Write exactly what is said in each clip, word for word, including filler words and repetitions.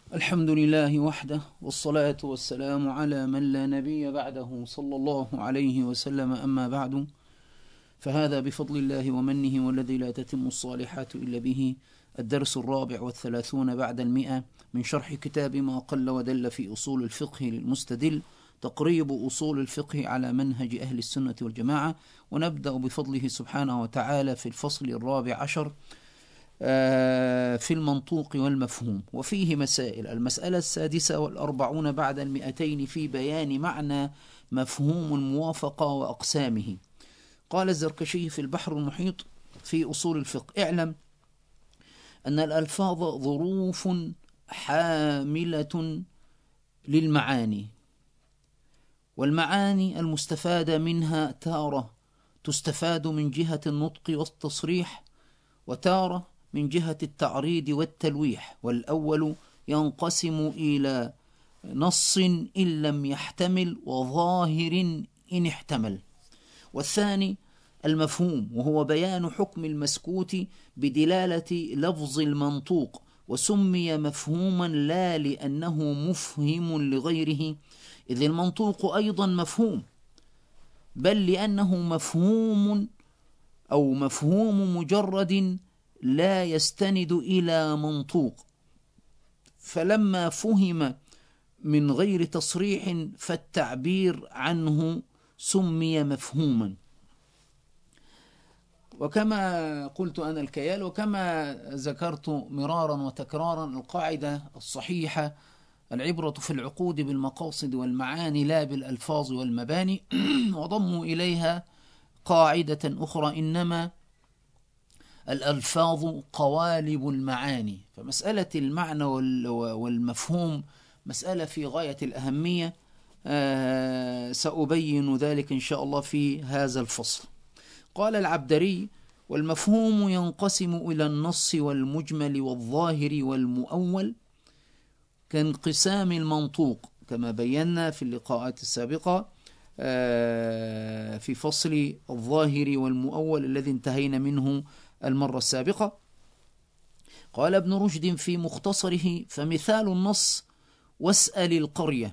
الحمد لله وحده، والصلاة والسلام على من لا نبي بعده صلى الله عليه وسلم. أما بعد، فهذا بفضل الله ومنه والذي لا تتم الصالحات إلا به الدرس الرابع والثلاثون بعد المئة من شرح كتاب ما قل ودل في أصول الفقه للمستدل، تقريب أصول الفقه على منهج أهل السنة والجماعة. ونبدأ بفضله سبحانه وتعالى في الفصل الرابع عشر في المنطوق والمفهوم، وفيه مسائل. المسألة السادسة والأربعون بعد المئتين في بيان معنى مفهوم الموافقة وأقسامه. قال الزركشي في البحر المحيط في أصول الفقه: اعلم أن الألفاظ ظروف حاملة للمعاني، والمعاني المستفادة منها تارة تستفاد من جهة النطق والتصريح، وتارة من جهة التعريض والتلويح. والأول ينقسم إلى نص إن لم يحتمل وظاهر إن احتمل، والثاني المفهوم، وهو بيان حكم المسكوت بدلالة لفظ المنطوق، وسمي مفهوما لا لأنه مفهم لغيره إذ المنطوق أيضا مفهوم، بل لأنه مفهوم أو مفهوم مجرد لا يستند إلى منطوق، فلما فهم من غير تصريح فالتعبير عنه سمي مفهوما. وكما قلت أنا الكيال، وكما ذكرت مرارا وتكرارا، القاعدة الصحيحة: العبرة في العقود بالمقاصد والمعاني لا بالألفاظ والمباني. وضموا إليها قاعدة أخرى: إنما الألفاظ قوالب المعاني. فمسألة المعنى والمفهوم مسألة في غاية الأهمية، آه سأبين ذلك إن شاء الله في هذا الفصل. قال العبدري: والمفهوم ينقسم إلى النص والمجمل والظاهر والمؤول كانقسام المنطوق، كما بينا في اللقاءات السابقة آه في فصل الظاهر والمؤول الذي انتهينا منه المرة السابقة. قال ابن رشد في مختصره: فمثال النص واسأل القرية،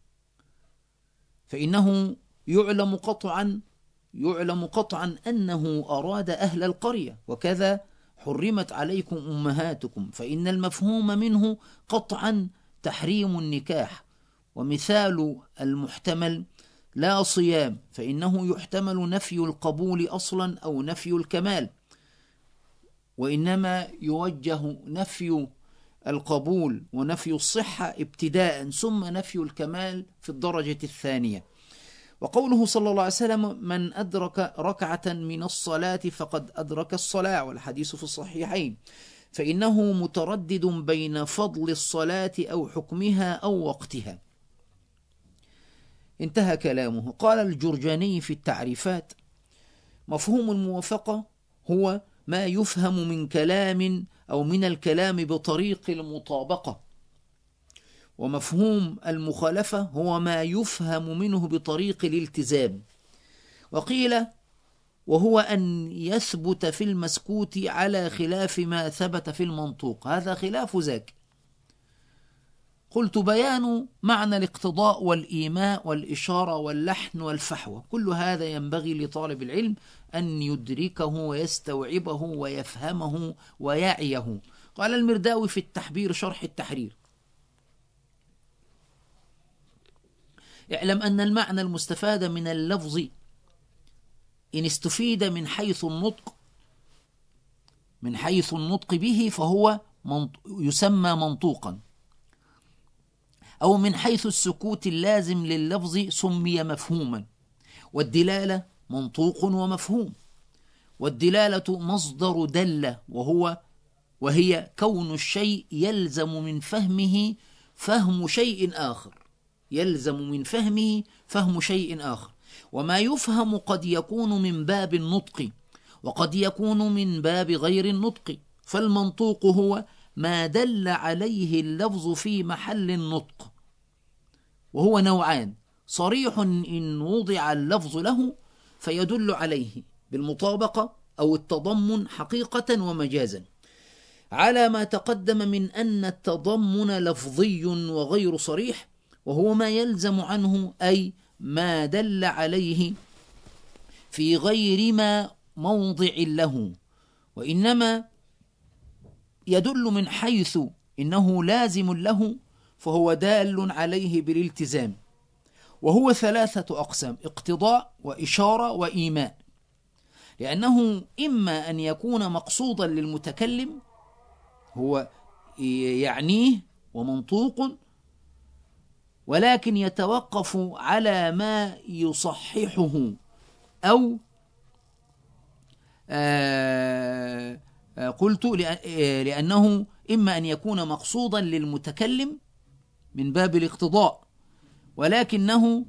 فإنه يعلم قطعا يعلم قطعا أنه أراد أهل القرية، وكذا حرمت عليكم أمهاتكم، فإن المفهوم منه قطعا تحريم النكاح. ومثال المحتمل: لا صيام، فإنه يحتمل نفي القبول أصلا أو نفي الكمال، وإنما يوجه نفي القبول ونفي الصحة ابتداء، ثم نفي الكمال في الدرجة الثانية. وقوله صلى الله عليه وسلم: من أدرك ركعة من الصلاة فقد أدرك الصلاة، والحديث في الصحيحين، فإنه متردد بين فضل الصلاة أو حكمها أو وقتها. انتهى كلامه. قال الجرجاني في التعريفات: مفهوم الموافقة هو ما يفهم من كلام أو من الكلام بطريق المطابقة، ومفهوم المخالفة هو ما يفهم منه بطريق الالتزام. وقيل: وهو أن يثبت في المسكوت على خلاف ما ثبت في المنطوق، هذا خلاف ذاك. قلت: بيان معنى الاقتضاء والإيماء والإشارة واللحن والفحوى، كل هذا ينبغي لطالب العلم أن يدركه ويستوعبه ويفهمه ويعيه. قال المرداوي في التحبير شرح التحرير: اعلم أن المعنى المستفاد من اللفظ إن استفيد من حيث النطق من حيث النطق به فهو يسمى منطوقا، أو من حيث السكوت اللازم لللفظ سمي مفهوما. والدلالة منطوق ومفهوم، والدلالة مصدر دل، وهو وهي كون الشيء يلزم من فهمه فهم شيء آخر يلزم من فهمه فهم شيء آخر. وما يفهم قد يكون من باب النطق وقد يكون من باب غير النطق، فالمنطوق هو ما دل عليه اللفظ في محل النطق، وهو نوعان: صريح إن وضع اللفظ له فيدل عليه بالمطابقة أو التضمن حقيقة ومجازا. على ما تقدم من أن التضمن لفظي وغير صريح، وهو ما يلزم عنه أي ما دل عليه في غير ما موضع له، وإنما يدل من حيث إنه لازم له فهو دال عليه بالالتزام، وهو ثلاثة أقسام: اقتضاء وإشارة وإيماء، لأنه إما أن يكون مقصودا للمتكلم هو يعنيه ومنطوق، ولكن يتوقف على ما يصححه، أو آه قلت لأنه إما أن يكون مقصودا للمتكلم من باب الاقتضاء، ولكنه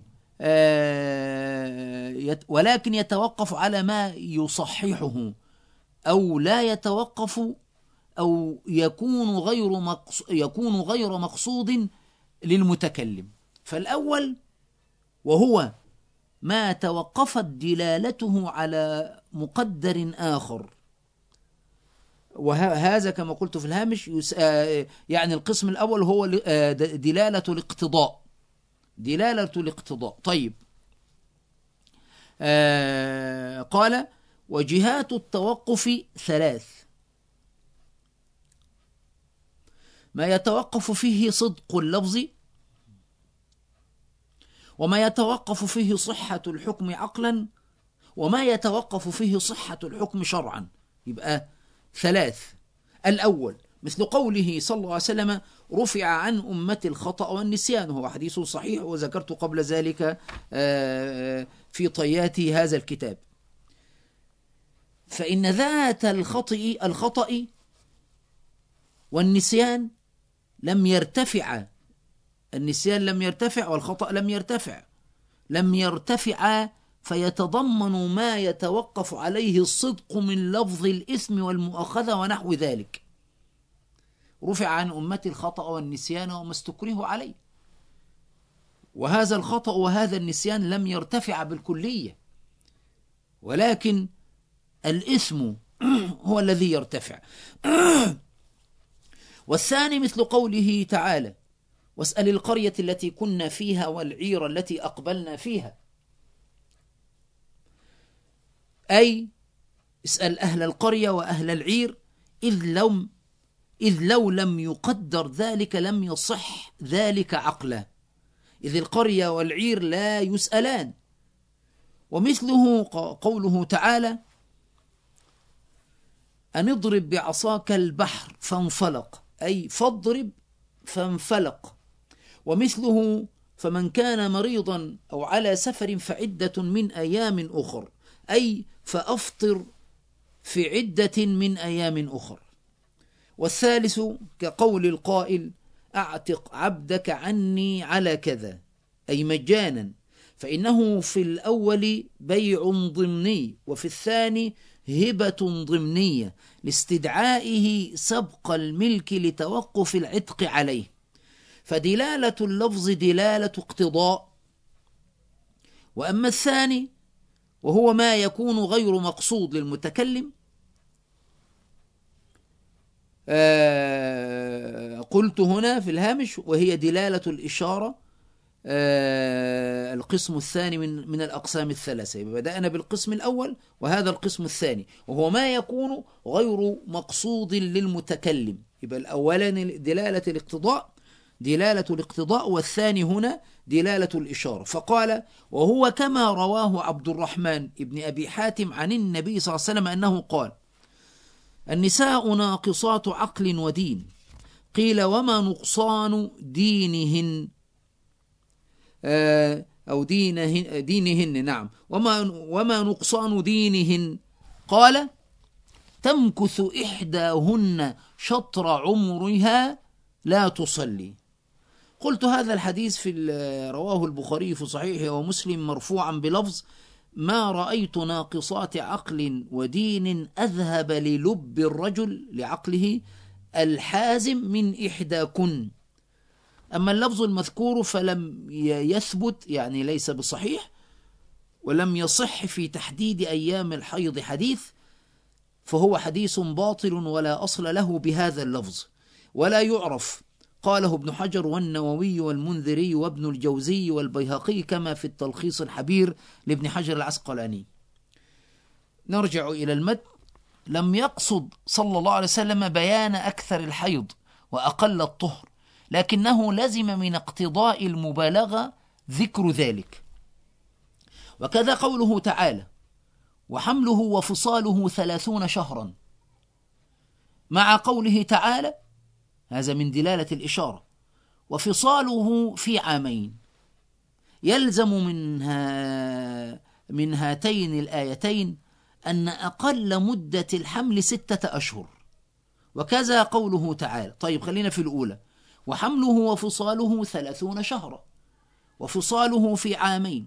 ولكن يتوقف على ما يصححه، أو لا يتوقف، أو يكون غير مقصود يكون غير مقصود للمتكلم. فالأول وهو ما توقفت دلالته على مقدر آخر، وهذا كما قلت في الهامش يعني القسم الأول هو دلالة الاقتضاء، دلالة الاقتضاء. طيب، آه قال: وجهات التوقف ثلاث: ما يتوقف فيه صدق اللفظ، وما يتوقف فيه صحة الحكم عقلا، وما يتوقف فيه صحة الحكم شرعا. يبقى ثلاث. الأول مثل قوله صلى الله عليه وسلم: رفع عن أمتي الخطأ والنسيان، هو حديث صحيح وذكرت قبل ذلك في طيات هذا الكتاب. فإن ذات الخطأ الخطأ والنسيان لم يرتفع، النسيان لم يرتفع والخطأ لم يرتفع، لم يرتفع فيتضمن ما يتوقف عليه الصدق من لفظ الإثم والمؤاخذة ونحو ذلك. رفع عن أمتي الخطأ والنسيان وما استكره عليه، وهذا الخطأ وهذا النسيان لم يرتفع بالكلية، ولكن الإثم هو الذي يرتفع. والثاني مثل قوله تعالى: واسأل القرية التي كنا فيها والعير التي أقبلنا فيها، أي اسأل أهل القرية وأهل العير، إذ لو, إذ لو لم يقدر ذلك لم يصح ذلك عقلا، إذ القرية والعير لا يسألان. ومثله قوله تعالى: أن اضرب بعصاك البحر فانفلق، أي فاضرب فانفلق. ومثله: فمن كان مريضا أو على سفر فعدة من أيام أخر، أي فأفطر في عدة من أيام أخر. والثالث كقول القائل: أعتق عبدك عني على كذا، أي مجانا، فإنه في الأول بيع ضمني، وفي الثاني هبة ضمنية لاستدعائه سبق الملك لتوقف العتق عليه. فدلالة اللفظ دلالة اقتضاء. وأما الثاني وهو ما يكون غير مقصود للمتكلم، آه قلت هنا في الهامش وهي دلالة الإشارة، آه القسم الثاني من من الأقسام الثلاثة. يبقى بدأنا بالقسم الأول وهذا القسم الثاني، وهو ما يكون غير مقصود للمتكلم. يبقى الأولاني دلالة الاقتضاء دلالة الاقتضاء والثاني هنا دلالة الإشارة. فقال: وهو كما رواه عبد الرحمن ابن أبي حاتم عن النبي صلى الله عليه وسلم أنه قال: النساء ناقصات عقل ودين. قيل: وما نقصان دينهن؟ أو دينهن, دينهن نعم وما, وما نقصان دينهن؟ قال: تمكث إحداهن شطر عمرها لا تصلي. قلت هذا الحديث في رواه البخاري في صحيحه ومسلم مرفوعا بلفظ: ما رأيت ناقصات عقل ودين أذهب للب الرجل لعقله الحازم من إحداكن. أما اللفظ المذكور فلم يثبت، يعني ليس بصحيح، ولم يصح في تحديد أيام الحيض حديث، فهو حديث باطل ولا أصل له بهذا اللفظ ولا يعرف. قاله ابن حجر والنووي والمنذري وابن الجوزي والبيهقي كما في التلخيص الحبير لابن حجر العسقلاني. نرجع إلى المتن. لم يقصد صلى الله عليه وسلم بيان أكثر الحيض وأقل الطهر، لكنه لزم من اقتضاء المبالغة ذكر ذلك. وكذا قوله تعالى: وحمله وفصاله ثلاثون شهرا، مع قوله تعالى، هذا من دلالة الإشارة، وفصاله في عامين. يلزم منها من هاتين الآيتين أن أقل مدة الحمل ستة أشهر، وكذا قوله تعالى. طيب خلينا في الأولى، وحمله وفصاله ثلاثون شهرا، وفصاله في عامين.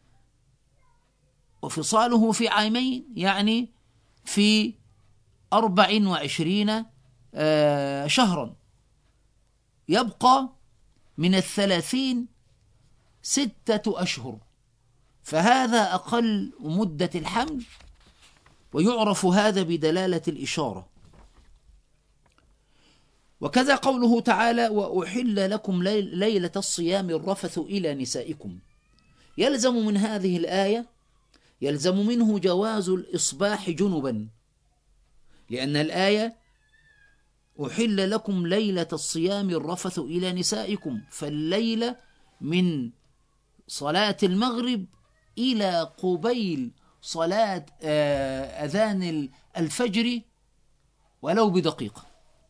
وفصاله في عامين يعني في أربع وعشرين شهرا، يبقى من الثلاثين ستة أشهر، فهذا أقل مدة الحمل، ويعرف هذا بدلالة الإشارة. وكذا قوله تعالى: وأحل لكم ليلة الصيام الرفث إلى نسائكم. يلزم من هذه الآية يلزم منه جواز الإصباح جنبا، لأن الآية أحل لكم ليلة الصيام الرفث إلى نسائكم، فالليلة من صلاة المغرب إلى قبيل صلاة أذان الفجر ولو بدقيقة.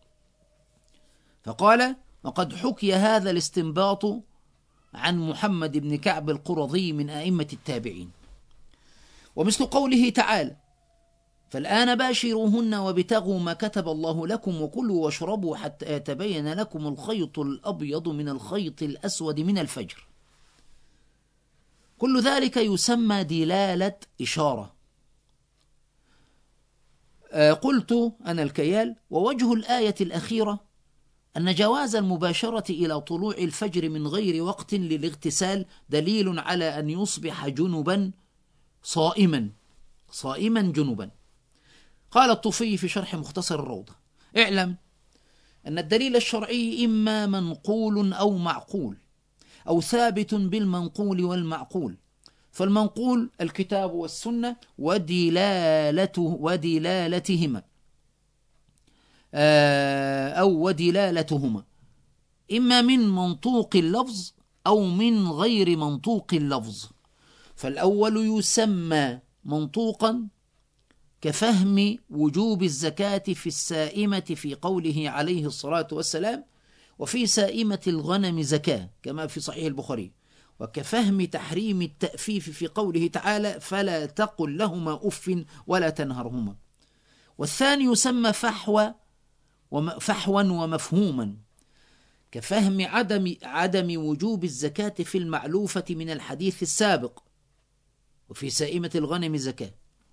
فقال: وقد حكي هذا الاستنباط عن محمد بن كعب القرظي من أئمة التابعين. ومثل قوله تعالى: فالآن باشروهن وابتغوا ما كتب الله لكم وكلوا واشربوا حتى يتبين لكم الخيط الأبيض من الخيط الأسود من الفجر. كل ذلك يسمى دلالة إشارة. آه قلت أنا الكيال: ووجه الآية الأخيرة أن جواز المباشرة إلى طلوع الفجر من غير وقت للاغتسال دليل على أن يصبح جنبا صائما صائما جنبا. قال الطوفي في شرح مختصر الروضة: اعلم أن الدليل الشرعي إما منقول أو معقول، أو ثابت بالمنقول والمعقول. فالمنقول الكتاب والسنة ودلالته ودلالتهما أو ودلالتهما إما من منطوق اللفظ أو من غير منطوق اللفظ. فالأول يسمى منطوقا كفهم وجوب الزكاة في السائمة في قوله عليه الصلاة والسلام: وفي سائمة الغنم زكاة، كما في صحيح البخاري. وكفهم تحريم التأفيف في قوله تعالى: فلا تقل لهما أف ولا تنهرهما. والثاني يسمى فحوى فحوا ومفهوما كفهم عدم عدم وجوب الزكاة في المعلوفة من الحديث السابق: وفي سائمة الغنم زكاة.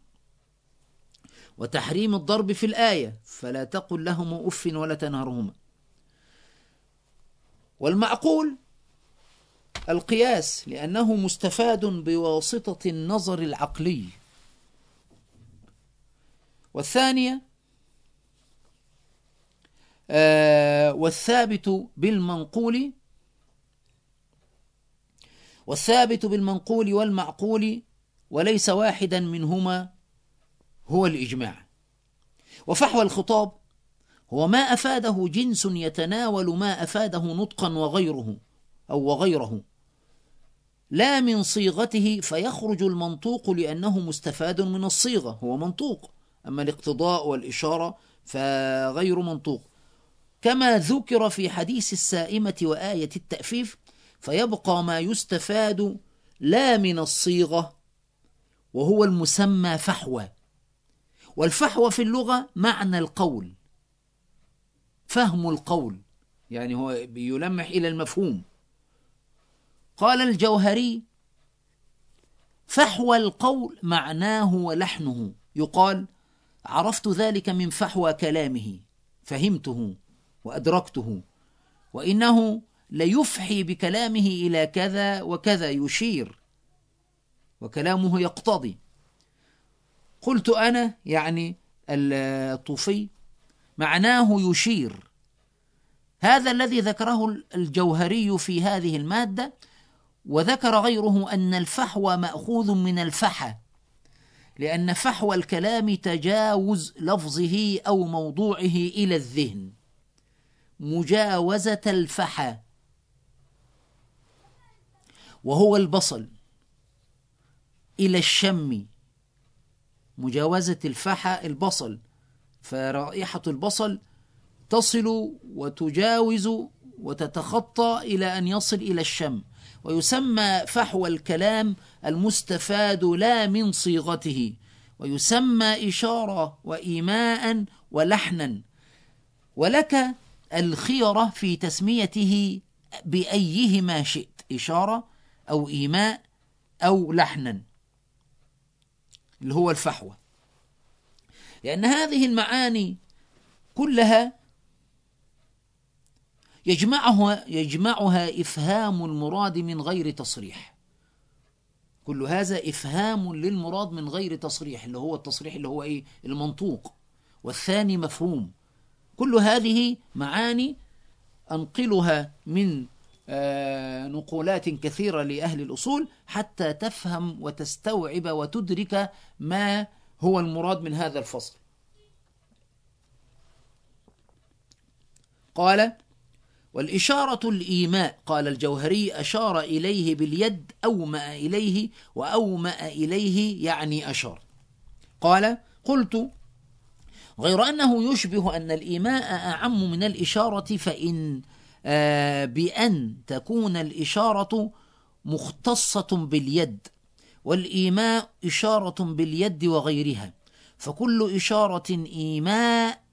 وتحريم الضرب في الآية: فلا تقل لهما أف ولا تنهرهما. والمعقول القياس، لأنه مستفاد بواسطة النظر العقلي. والثانية آه والثابت بالمنقول والثابت بالمنقول والمعقول، وليس واحدا منهما هو الإجماع. وفحوى الخطاب هو ما أفاده جنس يتناول ما أفاده نطقا وغيره أو وغيره، لا من صيغته، فيخرج المنطوق لأنه مستفاد من الصيغة، هو منطوق. أما الاقتضاء والإشارة فغير منطوق. كما ذكر في حديث السائمة وآية التأفيف: فيبقى ما يستفاد لا من الصيغة، وهو المسمى فحوى. والفحوى في اللغة معنى القول، فهم القول، يعني هو بيلمح إلى المفهوم. قال الجوهري: فحوى القول معناه ولحنه، يقال: عرفت ذلك من فحوى كلامه، فهمته وأدركته، وإنه ليفحي بكلامه إلى كذا وكذا، يشير، وكلامه يقتضي. قلت أنا يعني الطوفي معناه يشير. هذا الذي ذكره الجوهري في هذه المادة. وذكر غيره أن الفحوى مأخوذ من الفحى، لأن فحوى الكلام تجاوز لفظه أو موضوعه إلى الذهن، مجاوزة الفحى وهو البصل إلى الشم، مجاوزة الفحى البصل، فرائحة البصل تصل وتجاوز وتتخطى إلى أن يصل إلى الشم. ويسمى فحوى الكلام المستفاد لا من صيغته، ويسمى إشارة وإيماء ولحنا، ولك الخيرة في تسميته بأيهما شئت، إشارة أو إيماء أو لحنا، اللي هو الفحوى، لأن هذه المعاني كلها يجمعها يجمعها إفهام المراد من غير تصريح. كل هذا إفهام للمراد من غير تصريح، اللي هو التصريح اللي هو إيه؟ المنطوق، والثاني مفهوم. كل هذه معاني أنقلها من آه نقولات كثيرة لأهل الأصول حتى تفهم وتستوعب وتدرك ما هو المراد من هذا الفصل. قال: والإشارة الإيماء. قال الجوهري: أشار إليه باليد، أومأ إليه، وأومأ إليه يعني أشار. قال: قلت: غير أنه يشبه أن الإيماء أعم من الإشارة، فإن آه بأن تكون الإشارة مختصة باليد، والإيماء إشارة باليد وغيرها، فكل إشارة إيماء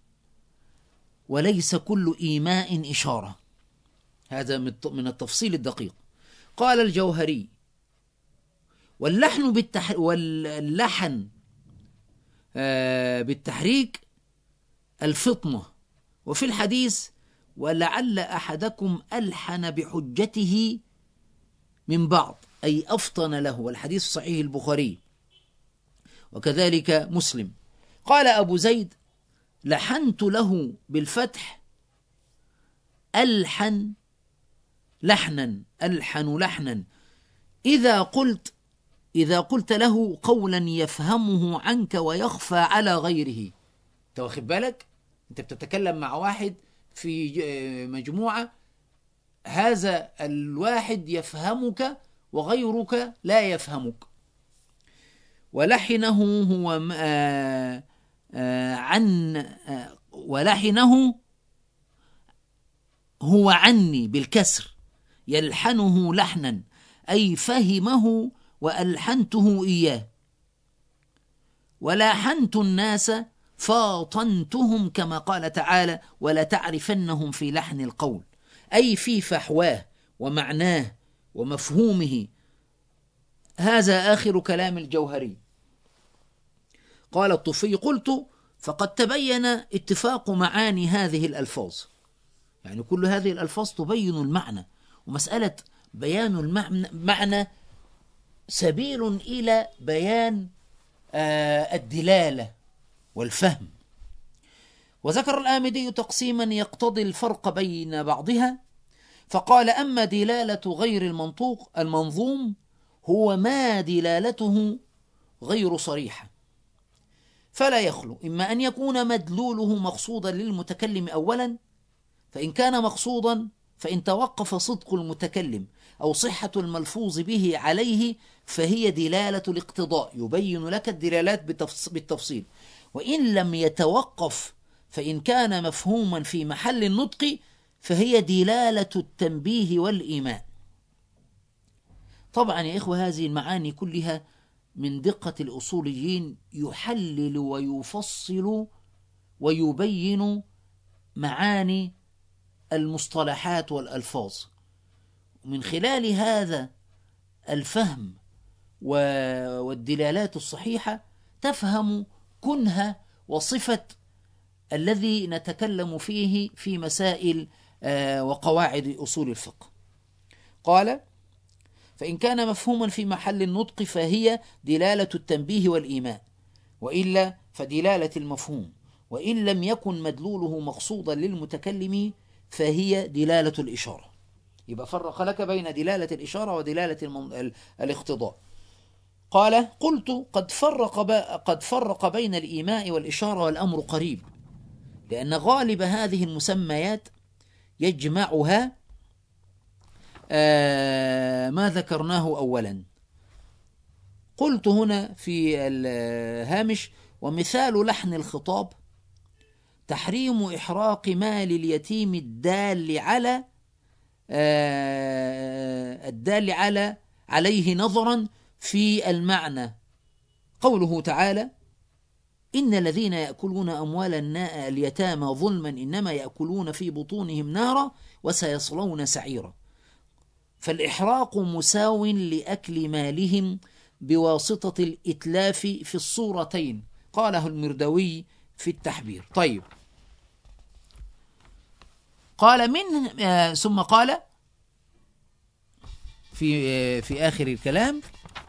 وليس كل إيماء إشارة. هذا من التفصيل الدقيق. قال الجوهري: واللحن بالتح... واللحن آه بالتحريك الفطنة، وفي الحديث: ولعل أحدكم ألحن بحجته من بعض، أي أفطن له، والحديث صحيح البخاري وكذلك مسلم. قال أبو زيد: لحنت له بالفتح ألحن لحنا، ألحن لحنا، إذا قلت إذا قلت له قولا يفهمه عنك ويخفى على غيره. أنت واخد بالك؟ أنت بتتكلم مع واحد في مجموعة، هذا الواحد يفهمك وغيرك لا يفهمك. ولحنه هو آه آه عن آه ولحنه هو عني بالكسر، يلحنه لحنا، أي فهمه وألحنته إياه. ولحنت الناس فاطنتهم، كما قال تعالى: ولا تعرفنهم في لحن القول، أي في فحواه ومعناه ومفهومه. هذا آخر كلام الجوهري. قال الطوفي: قلت: فقد تبين اتفاق معاني هذه الألفاظ. يعني كل هذه الألفاظ تبين المعنى، ومسألة بيان المعنى سبيل إلى بيان آه الدلالة والفهم. وذكر الآمدي تقسيما يقتضي الفرق بين بعضها، فقال: أما دلالة غير المنطوق المنظوم هو ما دلالته غير صريحة، فلا يخلو إما أن يكون مدلوله مقصودا للمتكلم أولا، فإن كان مقصودا فإن توقف صدق المتكلم أو صحة الملفوظ به عليه فهي دلالة الاقتضاء، يبين لك الدلالات بالتفصيل. وإن لم يتوقف فإن كان مفهوما في محل النطق فهي دلالة التنبيه والإيماء. طبعا يا إخوة هذه المعاني كلها من دقة الأصوليين، يحلل ويفصل ويبين معاني المصطلحات والألفاظ. من خلال هذا الفهم والدلالات الصحيحة تفهم كنه وصفة الذي نتكلم فيه في مسائل وقواعد أصول الفقه. قال: فإن كان مفهوما في محل النطق فهي دلالة التنبيه والإيماء، وإلا فدلالة المفهوم، وإن لم يكن مدلوله مقصودا للمتكلم فهي دلالة الإشارة. يبقى فرق لك بين دلالة الإشارة ودلالة المن... الاقتضاء. قال: قلت قد فرق ب... قد فرق بين الإيماء والإشارة والأمر قريب، لأن غالب هذه المسميات يجمعها آه ما ذكرناه أولا. قلت هنا في الهامش: ومثال لحن الخطاب تحريم إحراق مال اليتيم الدال على آه الدال على عليه نظرا في المعنى، قوله تعالى: إن الذين يأكلون أموال اليتامى ظلما إنما يأكلون في بطونهم نارا وسيصلون سعيرا. فالإحراق مساو لأكل مالهم بواسطة الإتلاف في الصورتين، قاله المردوي في التحبير. طيب، قال من آه ثم قال في آه في آخر الكلام: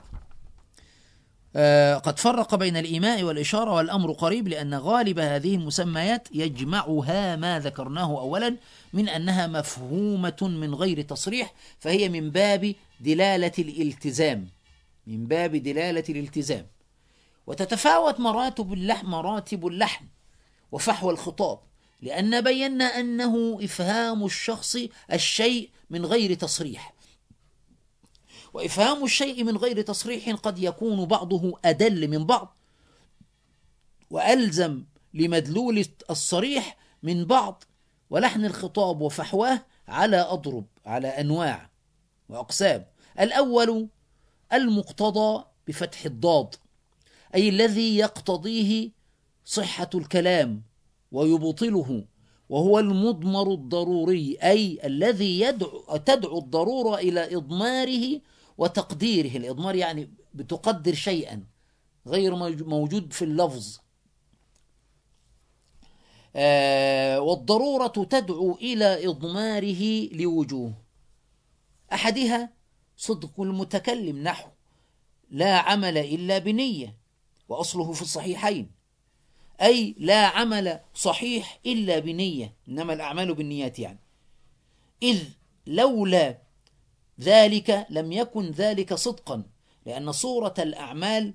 آه قد فرق بين الإيماء والإشارة والأمر قريب، لأن غالب هذه المسميات يجمعها ما ذكرناه أولا من أنها مفهومة من غير تصريح، فهي من باب دلالة الالتزام من باب دلالة الالتزام. وتتفاوت مراتب اللحن مراتب اللحن وفحوى الخطاب، لأن بينا أنه إفهام الشخص الشيء من غير تصريح، وإفهام الشيء من غير تصريح قد يكون بعضه أدل من بعض وألزم لمدلول الصريح من بعض. ولحن الخطاب وفحواه على أضرب على أنواع وأقسام. الأول المقتضى بفتح الضاد، أي الذي يقتضيه صحة الكلام ويبطله، وهو المضمر الضروري، أي الذي يدعو تدعو الضرورة إلى إضماره وتقديره. الإضمار يعني بتقدر شيئا غير موجود في اللفظ، آه والضرورة تدعو إلى إضماره لوجوه. أحدها صدق المتكلم، نحو لا عمل إلا بنية، وأصله في الصحيحين، أي لا عمل صحيح إلا بنية، إنما الأعمال بالنيات يعني. إذ لولا ذلك لم يكن ذلك صدقا، لأن صورة الأعمال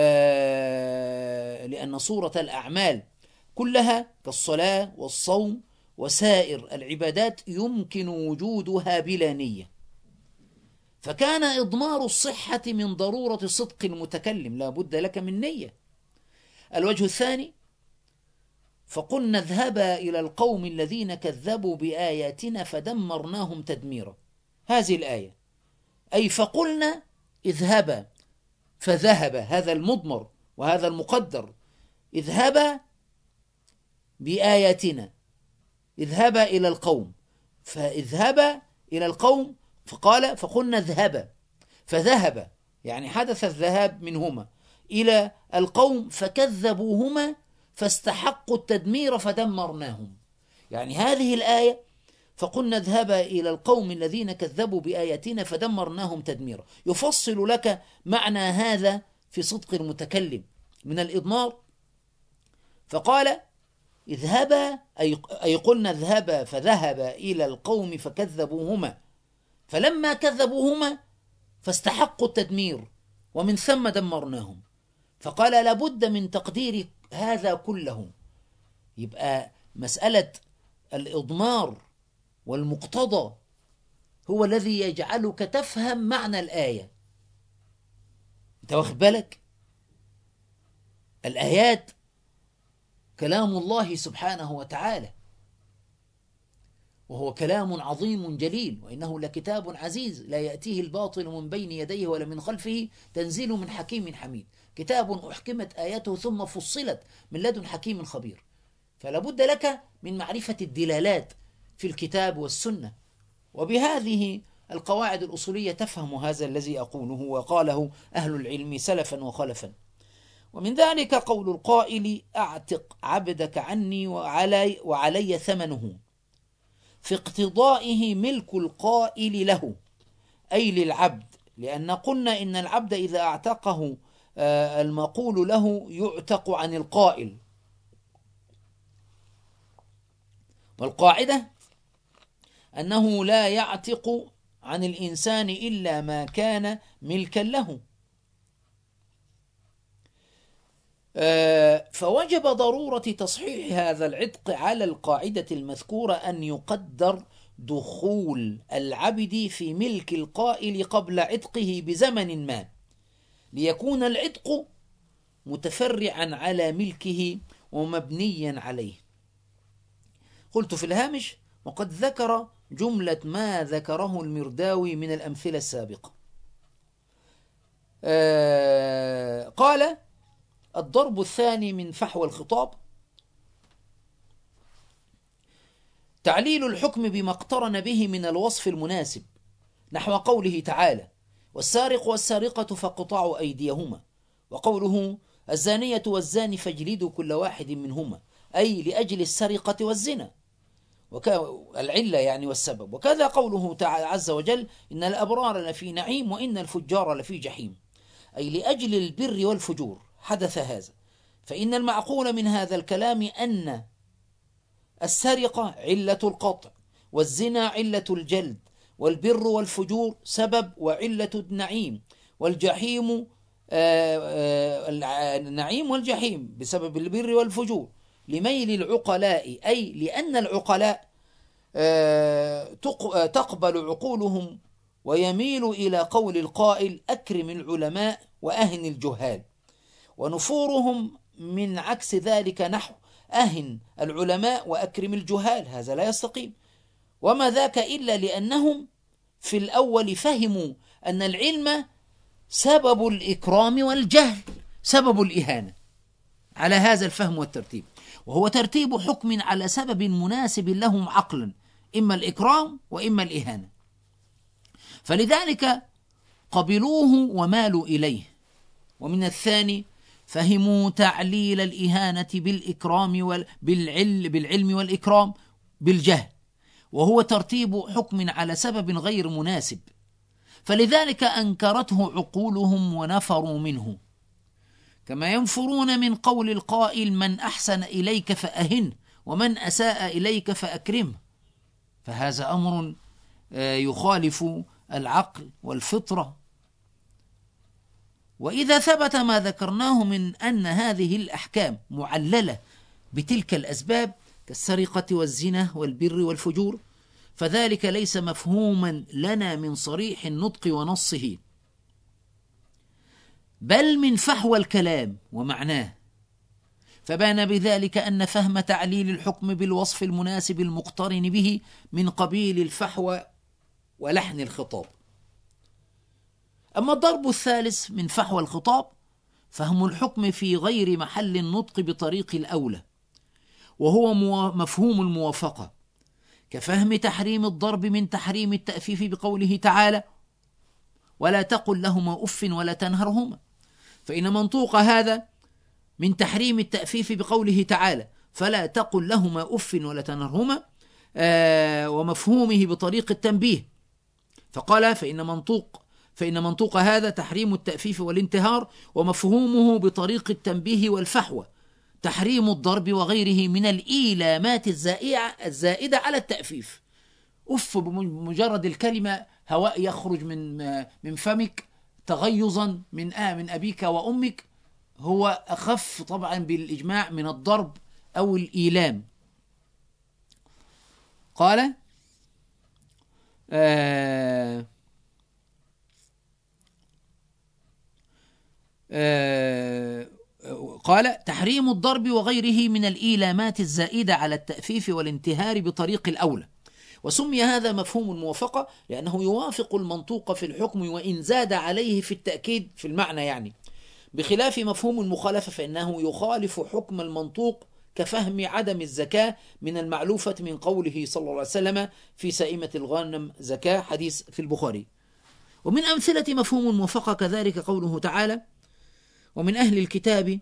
آه لأن صورة الأعمال كلها كالصلاة والصوم وسائر العبادات يمكن وجودها بلا نية، فكان إضمار الصحة من ضرورة صدق المتكلم، لا بد لك من نية. الوجه الثاني: فقلنا اذهبا إلى القوم الذين كذبوا بآياتنا فدمرناهم تدميرا. هذه الآية، أي فقلنا اذهبا، فذهب، هذا المضمر وهذا المقدر، اذهبا بآياتنا، اذهبا إلى القوم، فاذهبا إلى القوم، فقال فقلنا اذهبا، فذهب يعني حدث الذهاب منهما إلى القوم فكذبوهما فاستحقوا التدمير فدمرناهم. يعني هذه الآية فقلنا اذهبا إلى القوم الذين كذبوا بآياتنا فدمرناهم تدميرا يفصل لك معنى هذا في صدق المتكلم من الإضمار. فقال اذهبا، أي قلنا اذهبا فذهبا إلى القوم فكذبوهما، فلما كذبوهما فاستحقوا التدمير ومن ثم دمرناهم. فقال لابد من تقدير هذا كله. يبقى مسألة الإضمار والمقتضى هو الذي يجعلك تفهم معنى الآية. انت واخد بالك؟ الآيات كلام الله سبحانه وتعالى، وهو كلام عظيم جليل، وإنه لكتاب عزيز لا يأتيه الباطل من بين يديه ولا من خلفه تنزيل من حكيم حميد، كتاب أحكمت آياته ثم فصلت من لدن حكيم خبير. فلا بد لك من معرفة الدلالات في الكتاب والسنة، وبهذه القواعد الأصولية تفهم هذا الذي أقوله وقاله أهل العلم سلفا وخلفا. ومن ذلك قول القائل أعتق عبدك عني وعلي, وعلي ثمنه، في اقتضائه ملك القائل له أي للعبد، لأن قلنا إن العبد إذا اعتقه المقول له يعتق عن القائل. والقاعدة أنه لا يعتق عن الإنسان إلا ما كان ملكا له. فوجب ضرورة تصحيح هذا العتق على القاعدة المذكورة أن يقدر دخول العبد في ملك القائل قبل عتقه بزمن ما، ليكون العتق متفرعا على ملكه ومبنيا عليه. قلت في الهامش: وقد ذكر جملة ما ذكره المرداوي من الأمثلة السابقة. آه قال: الضرب الثاني من فحوى الخطاب تعليل الحكم بما اقترن به من الوصف المناسب، نحو قوله تعالى: والسارق والسارقة فاقطعوا أيديهما، وقوله: الزانية والزاني فاجلدوا كل واحد منهما، أي لأجل السرقة والزنا، العلة يعني والسبب. وكذا قوله تعالى عز وجل: إن الأبرار لفي نعيم وإن الفجار لفي جحيم، أي لأجل البر والفجور حدث هذا. فإن المعقول من هذا الكلام أن السرقة علة القطع، والزنا علة الجلد، والبر والفجور سبب وعلة النعيم، والجحيم النعيم والجحيم بسبب البر والفجور، لميل العقلاء، أي لأن العقلاء تقبل عقولهم ويميل إلى قول القائل: أكرم العلماء وأهن الجهال، ونفورهم من عكس ذلك، نحو أهن العلماء وأكرم الجهال، هذا لا يستقيم. وما ذاك إلا لأنهم في الأول فهموا أن العلم سبب الإكرام والجهل سبب الإهانة، على هذا الفهم والترتيب، وهو ترتيب حكم على سبب مناسب لهم عقلا، إما الإكرام وإما الإهانة، فلذلك قبلوه ومالوا إليه. ومن الثاني فهموا تعليل الإهانة بالإكرام والبالعل بالعلم والإكرام بالجهل، وهو ترتيب حكم على سبب غير مناسب، فلذلك أنكرته عقولهم ونفروا منه، كما ينفرون من قول القائل: من أحسن إليك فأهنه، ومن أساء إليك فأكرمه، فهذا أمر يخالف العقل والفطرة. وإذا ثبت ما ذكرناه من أن هذه الأحكام معللة بتلك الأسباب كالسرقة والزنا والبر والفجور، فذلك ليس مفهوما لنا من صريح النطق ونصه، بل من فحوى الكلام ومعناه. فبان بذلك أن فهم تعليل الحكم بالوصف المناسب المقترن به من قبيل الفحوى ولحن الخطاب. أما الضرب الثالث من فحوى الخطاب فهم الحكم في غير محل النطق بطريق الأولى، وهو مفهوم الموافقة، كفهم تحريم الضرب من تحريم التأفيف بقوله تعالى: ولا تقل لهما أف ولا تنهرهما، فإن منطوق هذا من تحريم التأفيف بقوله تعالى: فلا تقل لهما أف ولا تنهرهما، آه ومفهومه بطريق التنبيه، فقال فإن منطوق فإن منطوق هذا تحريم التأفيف والانتهار، ومفهومه بطريق التنبيه والفحوى تحريم الضرب وغيره من الإيلامات الزائدة على التأفيف. أف بمجرد الكلمة هواء يخرج من من فمك تغيظا من آه من أبيك وأمك، هو أخف طبعا بالإجماع من الضرب أو الإيلام. قال آه آه قال تحريم الضرب وغيره من الإيلامات الزائدة على التأفيف والانتهار بطريق الأولى. وسمي هذا مفهوم الموافقة لأنه يوافق المنطوق في الحكم وإن زاد عليه في التأكيد في المعنى، يعني بخلاف مفهوم المخالفة فإنه يخالف حكم المنطوق، كفهم عدم الزكاة من المعلوفة من قوله صلى الله عليه وسلم: في سائمة الغنم زكاة، حديث في البخاري. ومن أمثلة مفهوم الموافقة كذلك قوله تعالى: ومن أهل الكتاب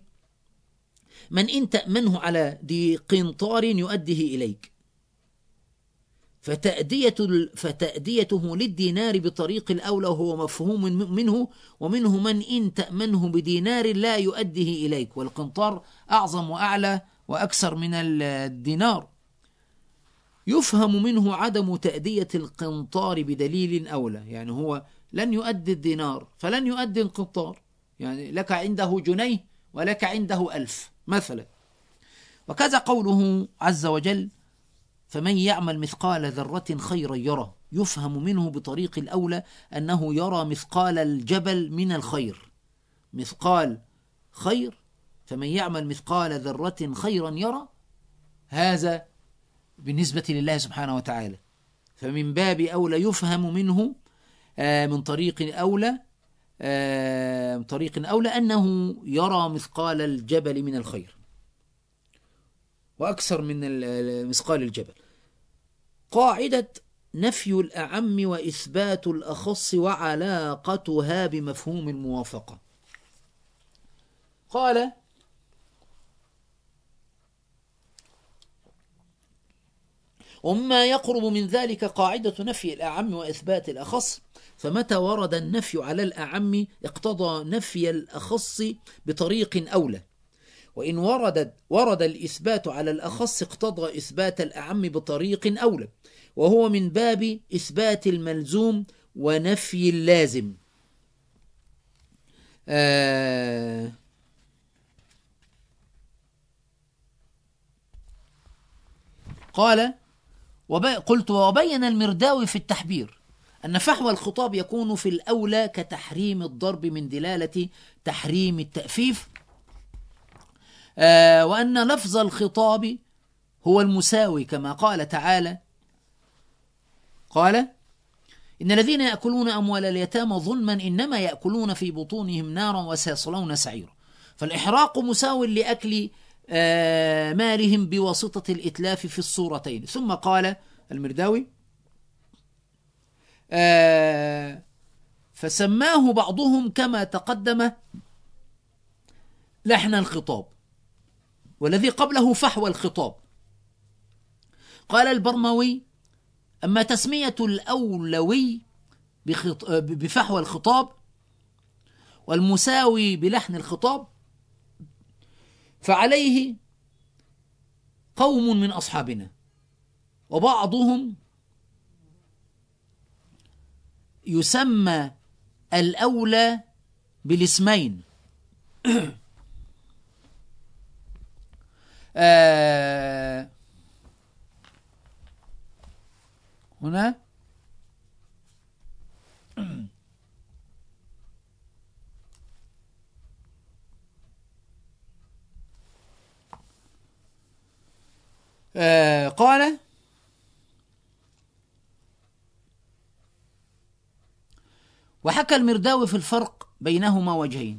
من إن تأمنه على ذي قنطار يؤديه إليك، فتأدية فتأديته للدينار بطريق الأولى وهو مفهوم منه، ومنه من إن تأمنه بدينار لا يؤديه إليك، والقنطار أعظم وأعلى وأكثر من الدينار. يفهم منه عدم تأدية القنطار بدليل أولى، يعني هو لن يؤدي الدينار فلن يؤدي القنطار، يعني لك عنده جنيه ولك عنده ألف مثلا. وكذا قوله عز وجل: فمن يعمل مثقال ذرة خيرا يره، يفهم منه بطريق الأولى أنه يرى مثقال الجبل من الخير، مثقال خير، فمن يعمل مثقال ذرة خيرا يره، هذا بالنسبة لله سبحانه وتعالى. فمن باب أولى يفهم منه من طريق أولى من طريق أولى أنه يرى مثقال الجبل من الخير وأكثر من مثقال الجبل. قاعدة نفي الأعم وإثبات الأخص وعلاقتها بمفهوم الموافقة. قال: ومما يقرب من ذلك قاعدة نفي الأعم وإثبات الأخص، فمتى ورد النفي على الأعم اقتضى نفي الأخص بطريق أولى، وإن ورد ورد الإثبات على الأخص اقتضى إثبات الأعم بطريق أولى، وهو من باب إثبات الملزوم ونفي اللازم. آه قال: قلت: وبين المرداوي في التحبير أن فحوى الخطاب يكون في الأولى كتحريم الضرب من دلالة تحريم التأفيف، آه وأن لفظ الخطاب هو المساوي، كما قال تعالى: قال: إن الذين يأكلون أموال اليتامى ظلما إنما يأكلون في بطونهم نارا وسيصلون سعيرا. فالإحراق مساو لأكل آه مالهم بواسطة الإتلاف في الصورتين. ثم قال المرداوي: آه فسماه بعضهم كما تقدم لحن الخطاب، والذي قبله فحوى الخطاب. قال البرموي: أما تسمية الأولوي بفحوى الخطاب والمساوي بلحن الخطاب فعليه قوم من أصحابنا، وبعضهم يسمى الأولى بالاسمين. آه هنا آه قال: وحكى المرداوي في الفرق بينهما وجهين،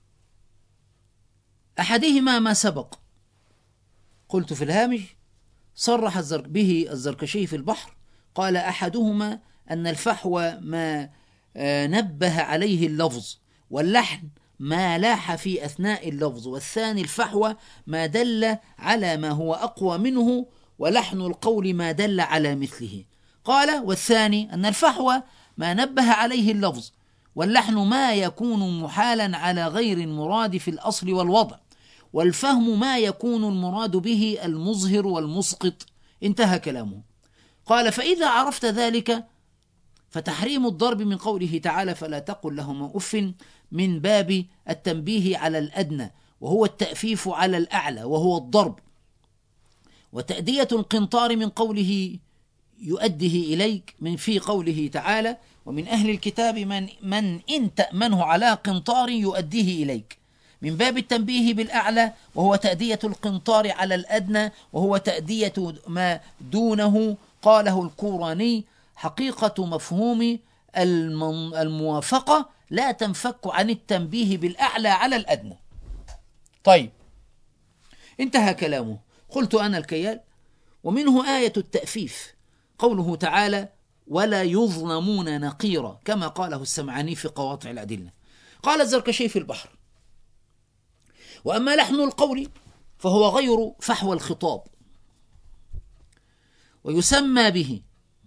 أحدهما ما سبق. قلت في الهامش: صرح به الزركشي في البحر، قال: أحدهما أن الفحوى ما نبه عليه اللفظ، واللحن ما لاح في أثناء اللفظ، والثاني الفحوى ما دل على ما هو أقوى منه، ولحن القول ما دل على مثله. قال: والثاني أن الفحوى ما نبه عليه اللفظ، واللحن ما يكون محالا على غير المراد في الأصل والوضع، والفهم ما يكون المراد به المظهر والمسقط. انتهى كلامه. قال: فإذا عرفت ذلك فتحريم الضرب من قوله تعالى: فلا تقل لهما أف، من باب التنبيه على الأدنى، وهو التأفيف على الأعلى وهو الضرب. وتأدية القنطار من قوله يؤديه إليك، من في قوله تعالى: ومن أهل الكتاب من, من إن تأمنه على قنطار يؤديه إليك، من باب التنبيه بالأعلى، وهو تأدية القنطار على الأدنى، وهو تأدية ما دونه. قاله الكوراني: حقيقة مفهوم الموافقة لا تنفك عن التنبيه بالأعلى على الأدنى. طيب، انتهى كلامه. قلت أنا الكيال: ومنه آية التأفيف، قوله تعالى: ولا يظلمون نقيرا، كما قاله السمعاني في قواطع الأدلة. قال الزركشي في البحر: وأما لحن القول فهو غير فحوى الخطاب، ويسمى به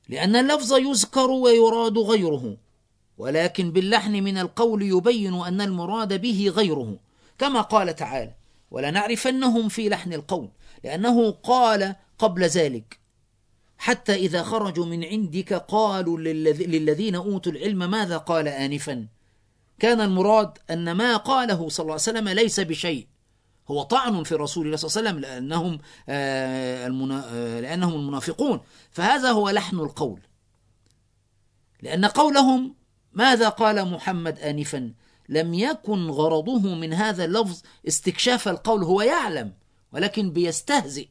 لأن اللفظ يذكر ويراد غيره، ولكن باللحن من القول يبين أن المراد به غيره، كما قال تعالى: ولنعرفنهم في لحن القول، لأنه قال قبل ذلك: حتى إذا خرجوا من عندك قالوا للذين أوتوا العلم ماذا قال آنفا. كان المراد أن ما قاله صلى الله عليه وسلم ليس بشيء، هو طعن في رسول الله صلى الله عليه وسلم لأنهم, آه المنا... آه لأنهم المنافقون، فهذا هو لحن القول، لأن قولهم ماذا قال محمد آنفا لم يكن غرضه من هذا اللفظ استكشاف القول، هو يعلم ولكن بيستهزئ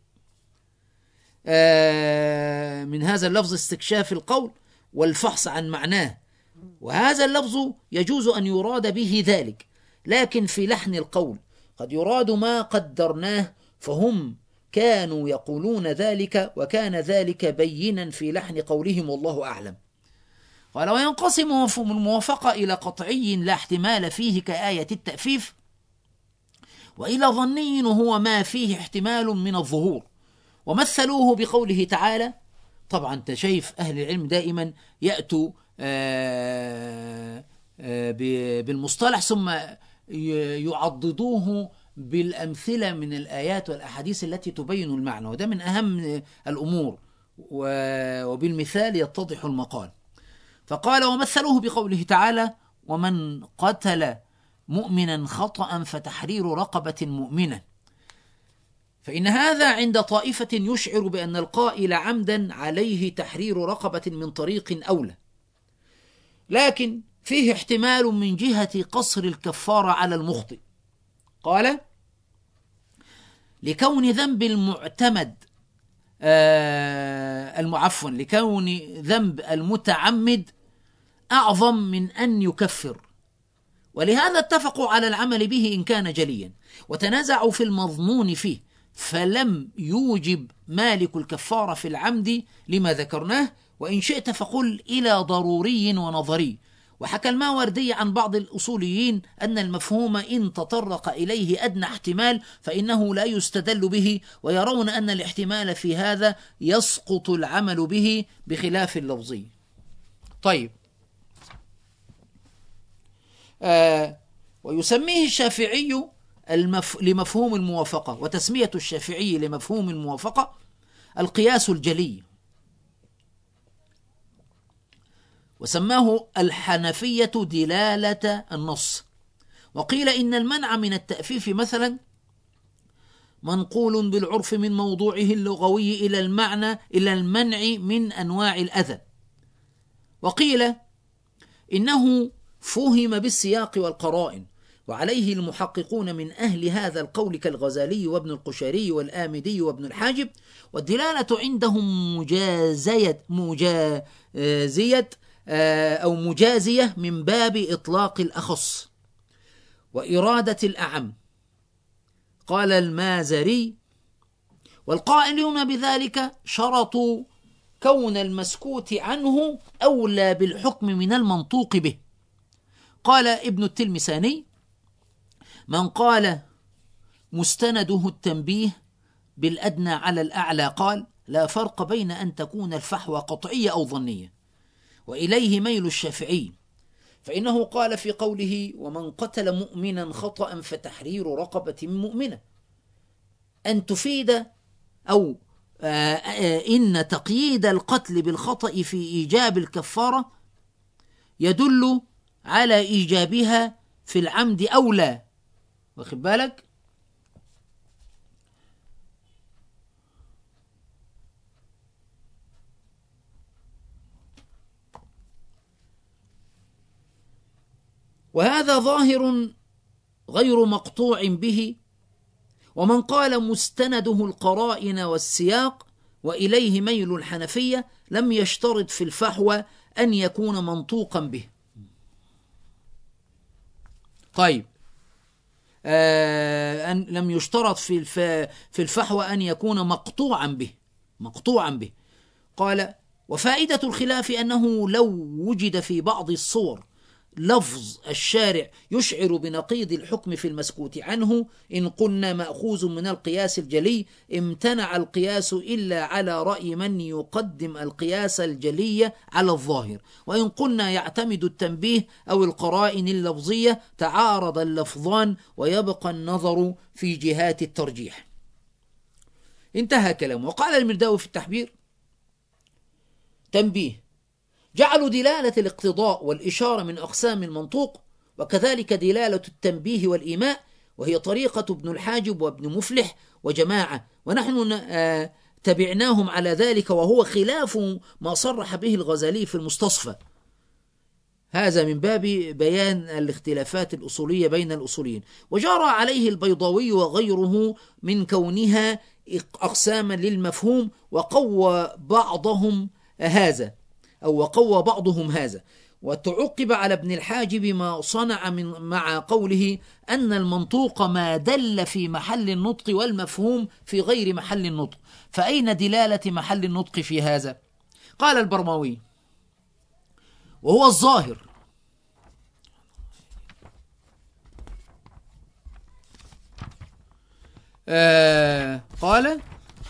آه من هذا اللفظ استكشاف القول والفحص عن معناه، وهذا اللفظ يجوز أن يراد به ذلك، لكن في لحن القول قد يراد ما قدرناه، فهم كانوا يقولون ذلك وكان ذلك بينا في لحن قولهم والله أعلم. قال: وينقسم مفهوم الموافقة إلى قطعي لا احتمال فيه كآية التأفيف، وإلى ظني وهو ما فيه احتمال من الظهور، ومثلوه بقوله تعالى. طبعا انت شايف أهل العلم دائما يأتوا آآ آآ بالمصطلح ثم يعضدوه بالأمثلة من الآيات والأحاديث التي تبين المعنى، وده من أهم الأمور، وبالمثال يتضح المقال. فقال: ومثلوه بقوله تعالى: ومن قتل مؤمنا خطأ فتحرير رقبة مؤمنة، فإن هذا عند طائفة يشعر بأن القائل عمدا عليه تحرير رقبة من طريق أولى، لكن فيه احتمال من جهة قصر الكفارة على المخطئ. قال: لكون ذنب المعتمد آه المعفن لكون ذنب المتعمد أعظم من أن يكفر، ولهذا اتفقوا على العمل به إن كان جليا، وتنازعوا في المظنون فيه، فلم يوجب مالك الكفارة في العمد لما ذكرناه، وإن شئت فقل إلى ضروري ونظري. وحكى الماوردي عن بعض الأصوليين أن المفهوم إن تطرق إليه أدنى احتمال فإنه لا يستدل به، ويرون أن الاحتمال في هذا يسقط العمل به بخلاف اللفظي. طيب، آه ويسميه الشافعي المف... لمفهوم الموافقة، وتسمية الشافعي لمفهوم الموافقة القياس الجلي، وسماه الحنفية دلالة النص. وقيل إن المنع من التأفيف مثلا منقول بالعرف من موضوعه اللغوي إلى المعنى إلى المنع من أنواع الأذى. وقيل إنه فهم بالسياق والقرائن، وعليه المحققون من أهل هذا القول كالغزالي وابن القشيري والآمدي وابن الحاجب. والدلالة عندهم مجازية مجازية أو مجازية من باب إطلاق الأخص وإرادة الأعم. قال المازري: والقائلون بذلك شرطوا كون المسكوت عنه أولى بالحكم من المنطوق به. قال ابن التلمساني: من قال مستنده التنبيه بالأدنى على الأعلى قال: لا فرق بين أن تكون الفحوى قطعية أو ظنية، وإليه ميل الشافعي، فإنه قال في قوله: ومن قتل مؤمنا خطأ فتحرير رقبة مؤمنة، أن تفيد أو آآ آآ إن تقييد القتل بالخطأ في إيجاب الكفارة يدل على إيجابها في العمد أولى. واخد بالك؟ وهذا ظاهر غير مقطوع به. ومن قال مستنده القرائن والسياق وإليه ميل الحنفية لم يشترط في الفحوى أن يكون منطوقا به. طيب، آه أن لم يشترط في الف في الفحوى أن يكون مقطوعا به مقطوعا به. قال: وفائدة الخلاف أنه لو وجد في بعض الصور لفظ الشارع يشعر بنقيض الحكم في المسكوت عنه. إن قلنا مأخوذ من القياس الجلي امتنع القياس إلا على رأي من يقدم القياس الجلي على الظاهر. وإن قلنا يعتمد التنبيه أو القرائن اللفظية تعارض اللفظان ويبقى النظر في جهات الترجيح. انتهى كلامه. وقال المرداوي في التحبير: تنبيه: جعلوا دلالة الاقتضاء والإشارة من أقسام المنطوق، وكذلك دلالة التنبيه والإيماء، وهي طريقة ابن الحاجب وابن مفلح وجماعة، ونحن تبعناهم على ذلك، وهو خلاف ما صرح به الغزالي في المستصفى. هذا من باب بيان الاختلافات الأصولية بين الأصوليين. وجرى عليه البيضاوي وغيره من كونها أقساما للمفهوم، وقوى بعضهم هذا أو وقوى بعضهم هذا. وتعقب على ابن الحاجب ما صنع من مع قوله أن المنطوق ما دل في محل النطق والمفهوم في غير محل النطق، فأين دلالة محل النطق في هذا؟ قال البرماوي: وهو الظاهر آه قال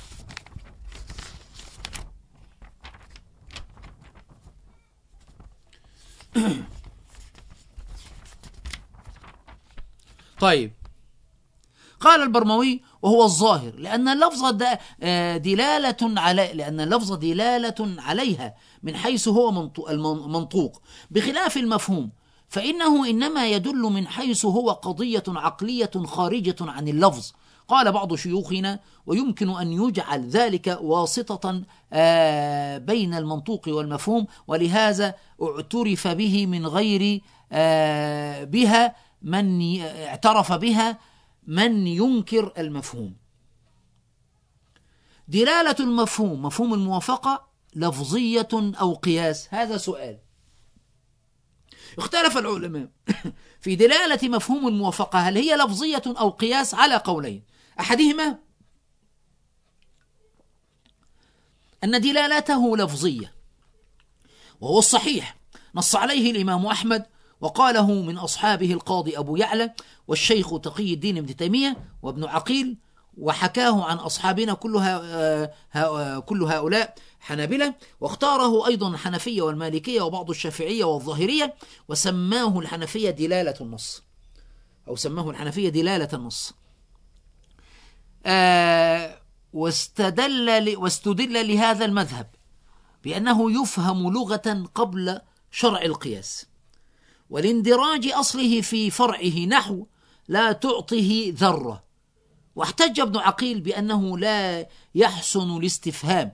طيب قال البرماوي: وهو الظاهر لأن اللفظ دلالة على لأن اللفظ دلالة عليها من حيث هو المنطوق، بخلاف المفهوم فإنه إنما يدل من حيث هو قضية عقلية خارجة عن اللفظ. قال بعض شيوخنا: ويمكن أن يجعل ذلك واسطة بين المنطوق والمفهوم، ولهذا اعترف به من غير بها من اعترف بها من ينكر المفهوم. دلالة المفهوم مفهوم الموافقة لفظية أو قياس؟ هذا سؤال. اختلف العلماء في دلالة مفهوم الموافقة، هل هي لفظية أو قياس؟ على قولين: أحدهما أن دلالته لفظية، وهو الصحيح، نص عليه الإمام أحمد، وقاله من أصحابه القاضي أبو يعلى والشيخ تقي الدين ابن تيمية وابن عقيل، وحكاه عن أصحابنا كلها كل هؤلاء حنابلة، واختاره أيضا الحنفية والمالكية وبعض الشافعية والظاهرية، وسماه الحنفية دلالة النص أو سماه الحنفية دلالة النص. آه واستدل, واستدل لهذا المذهب بأنه يفهم لغة قبل شرع القياس، والاندراج أصله في فرعه، نحو لا تعطه ذرة. واحتج ابن عقيل بأنه لا يحسن الاستفهام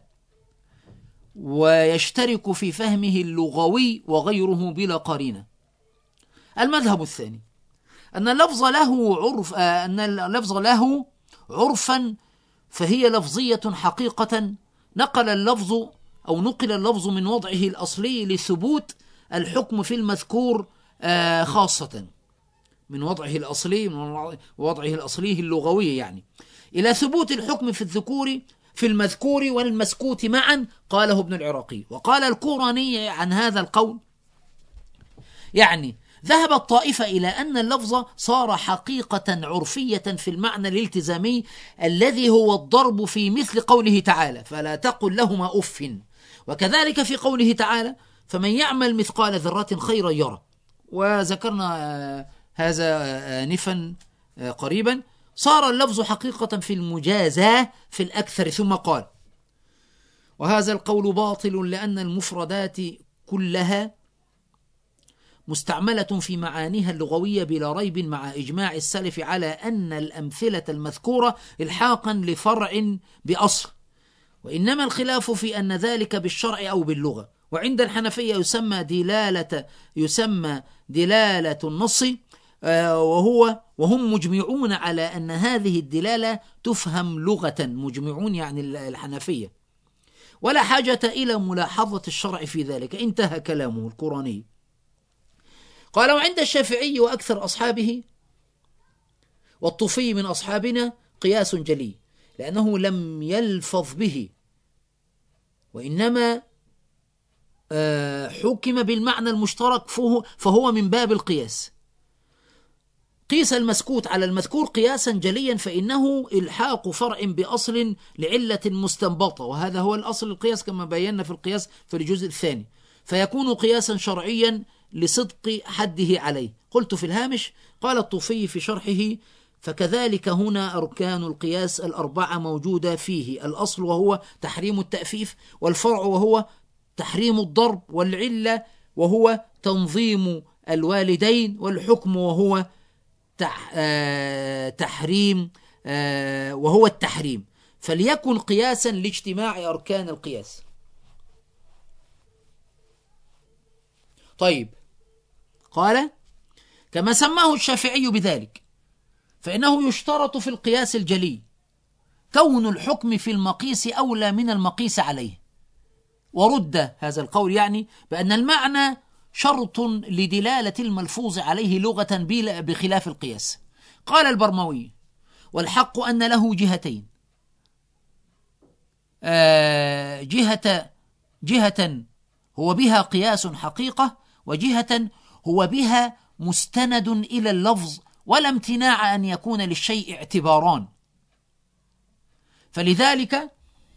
ويشترك في فهمه اللغوي وغيره بلا قرينة. المذهب الثاني أن اللفظ له عرف أن اللفظ له عرفا فهي لفظية حقيقة، نقل اللفظ أو نقل اللفظ من وضعه الأصلي لثبوت الحكم في المذكور خاصة، من وضعه الأصلي من وضعه الأصلي اللغوي يعني إلى ثبوت الحكم في الذكور في المذكور والمسكوت معا، قاله ابن العراقي. وقال الكوراني عن هذا القول يعني ذهب الطائفة إلى أن اللفظ صار حقيقة عرفية في المعنى الالتزامي الذي هو الضرب في مثل قوله تعالى: فلا تقل لهما أف، وكذلك في قوله تعالى: فمن يعمل مثقال ذرة خيرا يرى. وذكرنا هذا آنفا قريبا. صار اللفظ حقيقة في المجازاة في الأكثر. ثم قال: وهذا القول باطل لأن المفردات كلها مستعملة في معانيها اللغوية بلا ريب، مع إجماع السلف على أن الأمثلة المذكورة إلحاقا لفرع بأصل، وإنما الخلاف في أن ذلك بالشرع أو باللغة. وعند الحنفية يسمى دلالة يسمى دلالة النص، وهو وهم مجمعون على أن هذه الدلالة تفهم لغة، مجمعون يعني الحنفية، ولا حاجة إلى ملاحظة الشرع في ذلك. انتهى كلامه القراني. قال: وعند الشافعي وأكثر أصحابه والطوفي من أصحابنا قياس جلي، لأنه لم يلفظ به، وإنما حكم بالمعنى المشترك فهو, فهو من باب القياس. قيس المسكوت على المذكور قياسا جليا فإنه إلحاق فرع بأصل لعلة مستنبطة، وهذا هو الأصل القياس كما بينا في القياس في الجزء الثاني، فيكون قياسا شرعيا لصدق حده عليه. قلت في الهامش: قال الطوفي في شرحه: فكذلك هنا أركان القياس الأربعة موجودة فيه: الأصل وهو تحريم التأفيف، والفرع وهو تحريم الضرب، والعلة وهو تنظيم الوالدين، والحكم وهو تحريم وهو التحريم، فليكن قياسا لاجتماع أركان القياس. طيب، قال: كما سماه الشافعي بذلك، فإنه يشترط في القياس الجلي كون الحكم في المقيس أولى من المقيس عليه، ورد هذا القول يعني بأن المعنى شرط لدلالة الملفوظ عليه لغة بخلاف القياس. قال البرموي: والحق أن له جهتين، آه جهة جهة هو بها قياس حقيقة، وجهة هو بها مستند إلى اللفظ، ولا امتناع أن يكون للشيء اعتباران. فلذلك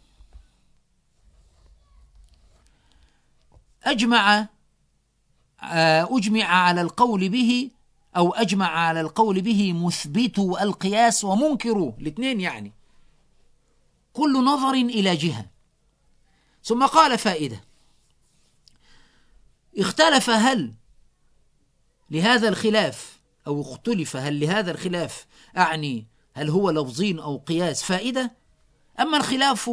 أجمع أجمع على القول به أو أجمع على القول به مثبتو القياس ومنكرو، الاثنين يعني، كل نظر إلى جهة. ثم قال فائدة: اختلف هل لهذا الخلاف أو اختلف هل لهذا الخلاف أعني هل هو لفظين أو قياس فائدة، أما الخلاف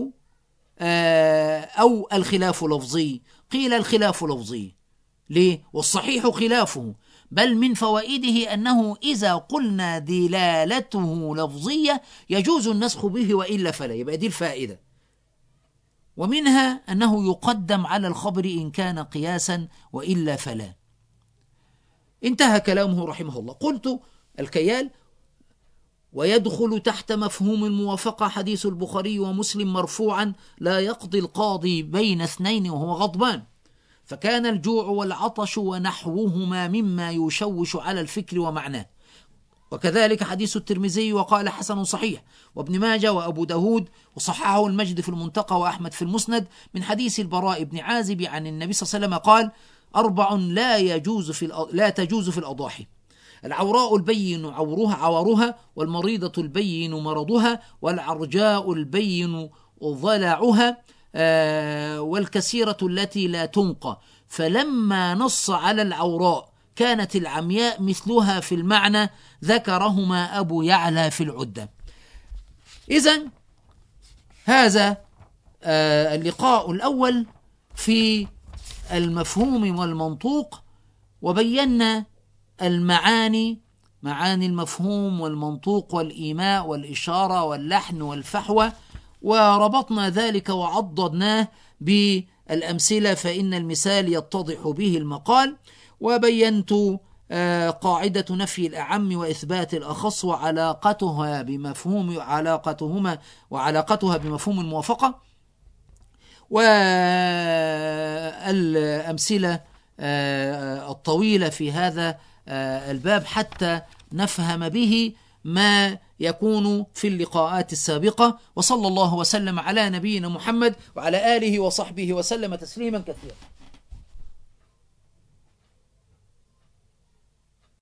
أو الخلاف لفظي؟ قيل الخلاف لفظي. ليه؟ والصحيح خلافه، بل من فوائده أنه إذا قلنا دلالته لفظية يجوز النسخ به وإلا فلا، يبقى دي الفائدة. ومنها أنه يقدم على الخبر إن كان قياسا وإلا فلا. انتهى كلامه رحمه الله. قلت الكيال: ويدخل تحت مفهوم الموافقة حديث البخاري ومسلم مرفوعا: لا يقضي القاضي بين اثنين وهو غضبان، فكان الجوع والعطش ونحوهما مما يشوش على الفكر ومعناه. وكذلك حديث الترمذي وقال حسن صحيح، وابن ماجه وأبو داود، وصححه المجد في المنتقى وأحمد في المسند من حديث البراء بن عازب عن النبي صلى الله عليه وسلم قال: أربع لا يجوز في لا تجوز في الأضاحي: العوراء البين عورها عورها، والمريضة البين مرضها، والعرجاء البين ضلعها، آه والكثيرة التي لا تنقى. فلما نص على العوراء كانت العمياء مثلها في المعنى، ذكرهما أبو يعلى في العدة. إذن هذا آه اللقاء الأول في المفهوم والمنطوق، وبينا المعاني، معاني المفهوم والمنطوق والإيماء والإشارة واللحن والفحوى، وربطنا ذلك وعضدناه بالأمثلة فإن المثال يتضح به المقال. وبينت قاعدة نفي الأعم وإثبات الأخص وعلاقتها بمفهوم علاقتهما وعلاقتها بمفهوم الموافقة، والأمثلة الطويلة في هذا الباب حتى نفهم به ما يكون في اللقاءات السابقة. وصلى الله وسلم على نبينا محمد وعلى آله وصحبه وسلم تسليما كثيرا.